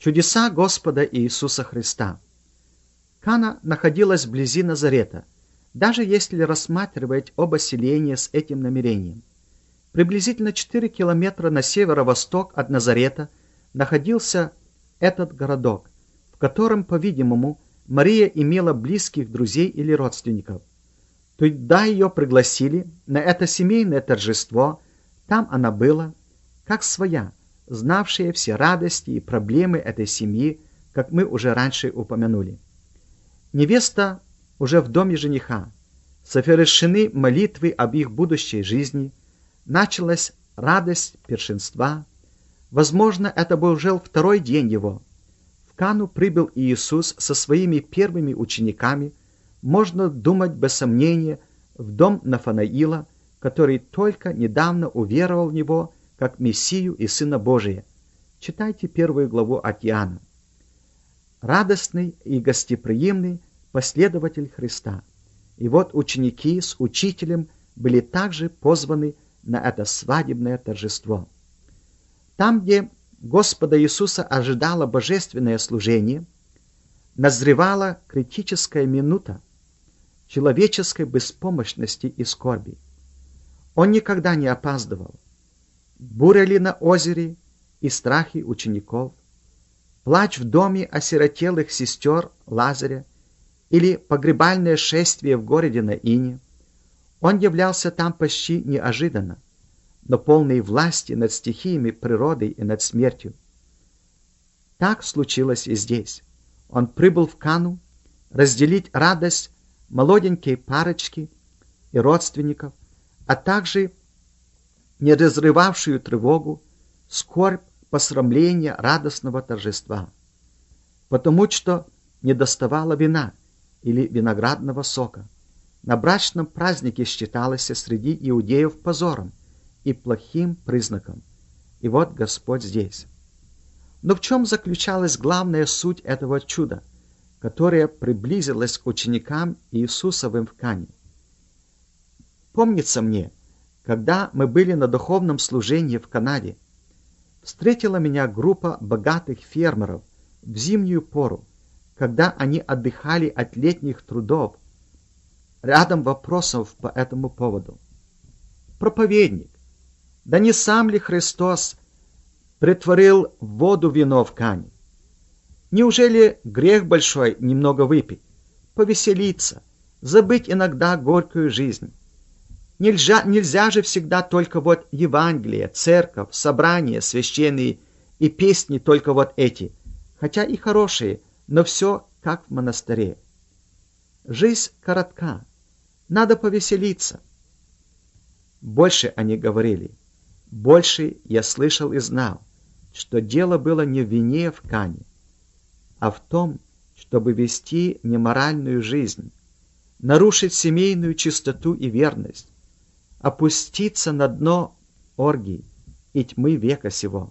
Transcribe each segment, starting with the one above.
Чудеса Господа Иисуса Христа. Кана находилась вблизи Назарета, даже если рассматривать оба селения с этим намерением. Приблизительно 4 километра на северо-восток от Назарета находился этот городок, в котором, по-видимому, Мария имела близких друзей или родственников. Туда ее пригласили на это семейное торжество, там она была, как своя, знавшая все радости и проблемы этой семьи, как мы уже раньше упомянули. Невеста уже в доме жениха, совершены молитвы об их будущей жизни, началась радость пиршенства. Возможно, это был уже второй день его. В Кану прибыл Иисус со своими первыми учениками, можно думать без сомнения, в дом Нафанаила, который только недавно уверовал в него как Мессию и Сына Божия. Читайте 1 главу от Иоанна. Радостный и гостеприимный последователь Христа. И вот ученики с учителем были также позваны на это свадебное торжество. Там, где Господа Иисуса ожидало божественное служение, назревала критическая минута человеческой беспомощности и скорби. Он никогда не опаздывал. Буря ли на озере и страхи учеников, плач в доме осиротелых сестер Лазаря или погребальное шествие в городе Наине, он являлся там почти неожиданно, но полной власти над стихиями природы и над смертью. Так случилось и здесь. Он прибыл в Кану разделить радость молоденькой парочки и родственников, а также не разрывавшую тревогу, скорбь, посрамление радостного торжества, потому что недоставало вина или виноградного сока. На брачном празднике считалось среди иудеев позором и плохим признаком. И вот Господь здесь. Но в чем заключалась главная суть этого чуда, которое приблизилось к ученикам Иисусовым в Кане? Помнится мне, когда мы были на духовном служении в Канаде, встретила меня группа богатых фермеров в зимнюю пору, когда они отдыхали от летних трудов. Рядом вопросов по этому поводу. Проповедник, да не сам ли Христос претворил в воду вино в Кане? Неужели грех большой немного выпить, повеселиться, забыть иногда горькую жизнь? Нельзя же всегда только вот Евангелие, церковь, собрания священные и песни только вот эти, хотя и хорошие, но все как в монастыре. Жизнь коротка, надо повеселиться. Больше они говорили, больше я слышал и знал, что дело было не в вине в Кане, а в том, чтобы вести неморальную жизнь, нарушить семейную чистоту и верность, опуститься на дно оргий и тьмы века сего.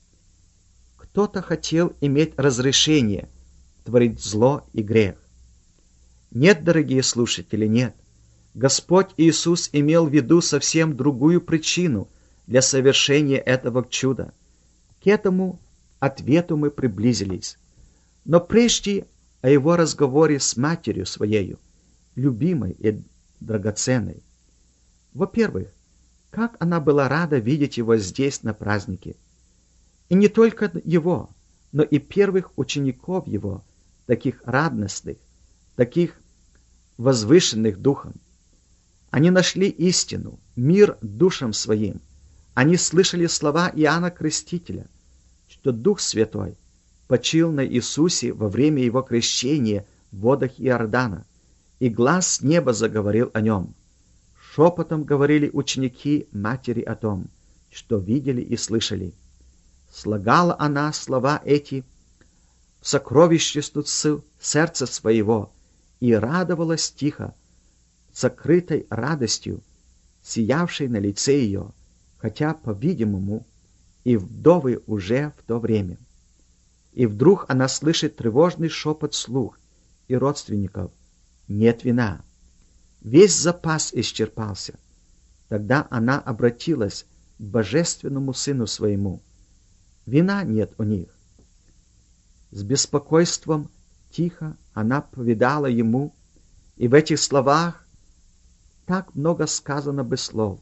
Кто-то хотел иметь разрешение творить зло и грех. Нет, дорогие слушатели, нет. Господь Иисус имел в виду совсем другую причину для совершения этого чуда. К этому ответу мы приблизились. Но прежде о его разговоре с матерью своею, любимой и драгоценной. Во-первых, как она была рада видеть его здесь на празднике. И не только его, но и первых учеников его, таких радостных, таких возвышенных духом. Они нашли истину, мир душам своим. Они слышали слова Иоанна Крестителя, что Дух Святой почил на Иисусе во время его крещения в водах Иордана, и глас с неба заговорил о нем. Шепотом говорили ученики матери о том, что видели и слышали. Слагала она слова эти в сокровищницу сердца своего и радовалась тихо, сокрытой радостью, сиявшей на лице ее, хотя, по-видимому, и вдовы уже в то время. И вдруг она слышит тревожный шепот слуг и родственников: «Нет вина». Весь запас исчерпался. Тогда она обратилась к божественному Сыну своему: «Вина нет у них». С беспокойством тихо она поведала ему, и в этих словах так много сказано бы слов.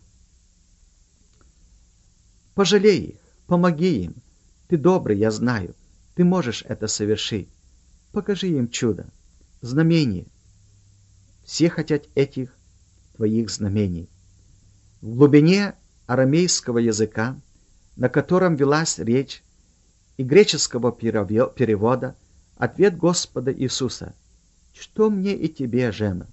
Пожалей их, помоги им. Ты добрый, я знаю. Ты можешь это совершить. Покажи им чудо, знамение. Все хотят этих твоих знамений. В глубине арамейского языка, на котором велась речь, и греческого перевода, ответ Господа Иисуса «Что мне и тебе, жена?»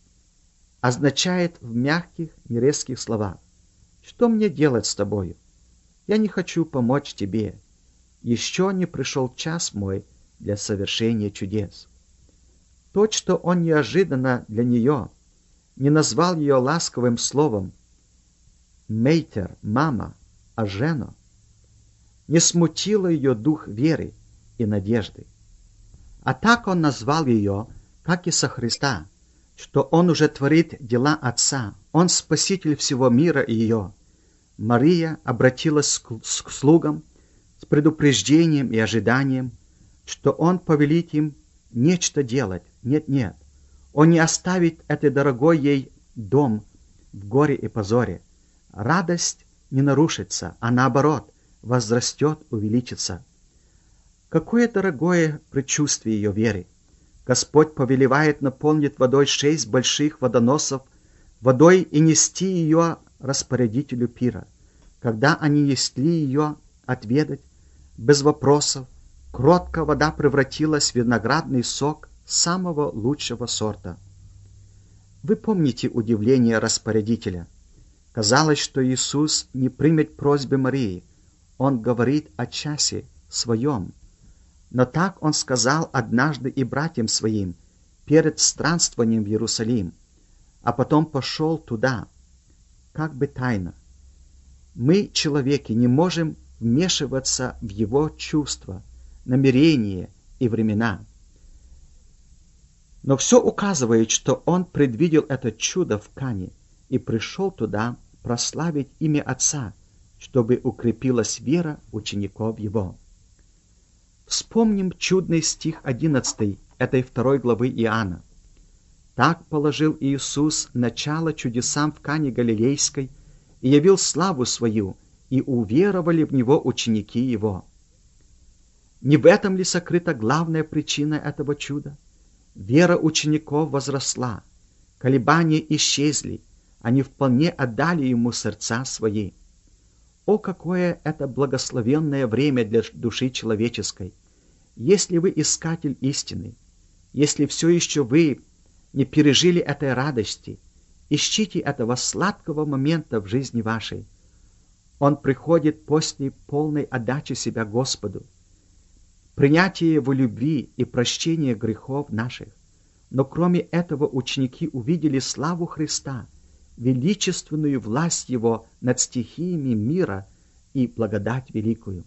означает в мягких, нерезких словах «Что мне делать с тобою? Я не хочу помочь тебе. Еще не пришел час мой для совершения чудес». То, что он неожиданно для нее не назвал ее ласковым словом «мейтер», «мама», а «жена», не смутило ее дух веры и надежды. А так он назвал ее, как и со Христа, что он уже творит дела Отца, он спаситель всего мира и ее. Мария обратилась к слугам с предупреждением и ожиданием, что он повелит им нечто делать. Нет, он не оставит этот дорогой ей дом в горе и позоре. Радость не нарушится, а наоборот, возрастет, увеличится. Какое дорогое предчувствие ее веры! Господь повелевает наполнить водой 6 больших водоносов, водой и нести ее распорядителю пира. Когда они несли ее отведать, без вопросов, кротко вода превратилась в виноградный сок самого лучшего сорта. Вы помните удивление распорядителя? Казалось, что Иисус не примет просьбы Марии. Он говорит о часе своем. Но так он сказал однажды и братьям своим перед странствованием в Иерусалим, а потом пошел туда, как бы тайно. Мы, человеки, не можем вмешиваться в его чувства, намерения и времена. Но все указывает, что он предвидел это чудо в Кане и пришел туда прославить имя Отца, чтобы укрепилась вера учеников его. Вспомним чудный стих 11 этой 2 главы Иоанна. «Так положил Иисус начало чудесам в Кане Галилейской и явил славу свою, и уверовали в Него ученики Его». Не в этом ли сокрыта главная причина этого чуда? Вера учеников возросла, колебания исчезли, они вполне отдали Ему сердца свои. О, какое это благословенное время для души человеческой! Если вы искатель истины, если все еще вы не пережили этой радости, ищите этого сладкого момента в жизни вашей. Он приходит после полной отдачи себя Господу, принятия Его любви и прощения грехов наших. Но кроме этого ученики увидели славу Христа, величественную власть Его над стихиями мира и благодать великую.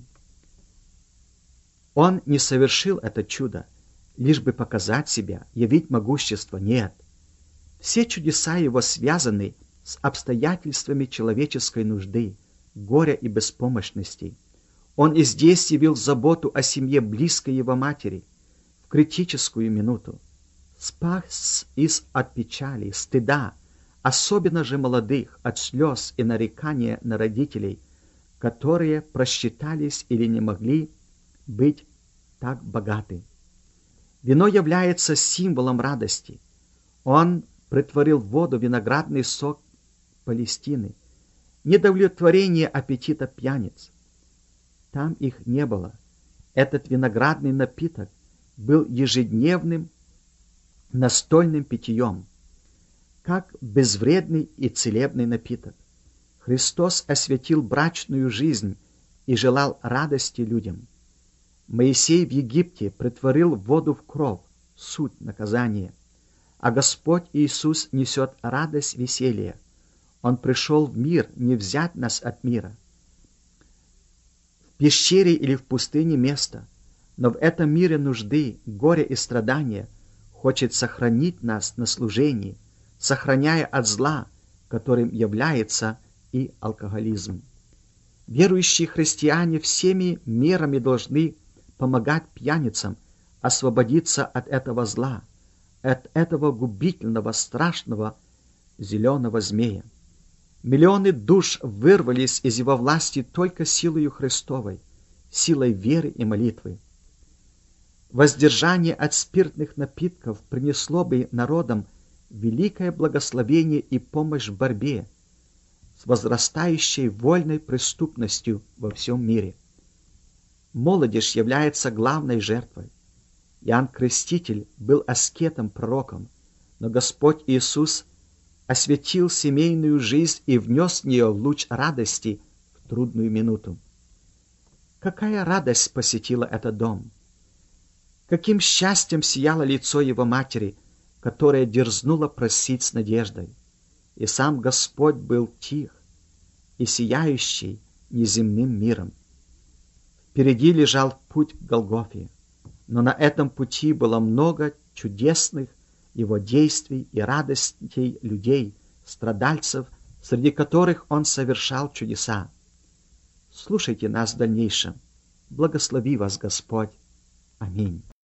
Он не совершил это чудо, лишь бы показать себя, явить могущество. Нет. Все чудеса Его связаны с обстоятельствами человеческой нужды, горя и беспомощности. Он и здесь явил заботу о семье близкой Его матери в критическую минуту. Спас от печали, стыда, особенно же молодых, от слез и нарекания на родителей, которые просчитались или не могли быть так богаты. Вино является символом радости. Он претворил в воду виноградный сок Палестины, недовлетворение аппетита пьяниц. Там их не было. Этот виноградный напиток был ежедневным настольным питьем, как безвредный и целебный напиток. Христос осветил брачную жизнь и желал радости людям. Моисей в Египте претворил воду в кровь, суть наказания, а Господь Иисус несет радость, веселье. Он пришел в мир не взять нас от мира. В пещере или в пустыне место, но в этом мире нужды, горя и страдания хочет сохранить нас на служении, сохраняя от зла, которым является и алкоголизм. Верующие христиане всеми мерами должны помогать пьяницам, освободиться от этого зла, от этого губительного, страшного зеленого змея. Миллионы душ вырвались из его власти только силою Христовой, силой веры и молитвы. Воздержание от спиртных напитков принесло бы народам великое благословение и помощь в борьбе с возрастающей вольной преступностью во всем мире. Молодежь является главной жертвой. Иоанн Креститель был аскетом-пророком, но Господь Иисус осветил семейную жизнь и внес в нее луч радости в трудную минуту. Какая радость посетила этот дом! Каким счастьем сияло лицо его матери, которая дерзнула просить с надеждой. И сам Господь был тих и сияющий неземным миром. Впереди лежал путь к Голгофе, но на этом пути было много чудесных его действий и радостей людей, страдальцев, среди которых он совершал чудеса. Слушайте нас в дальнейшем. Благослови вас Господь. Аминь.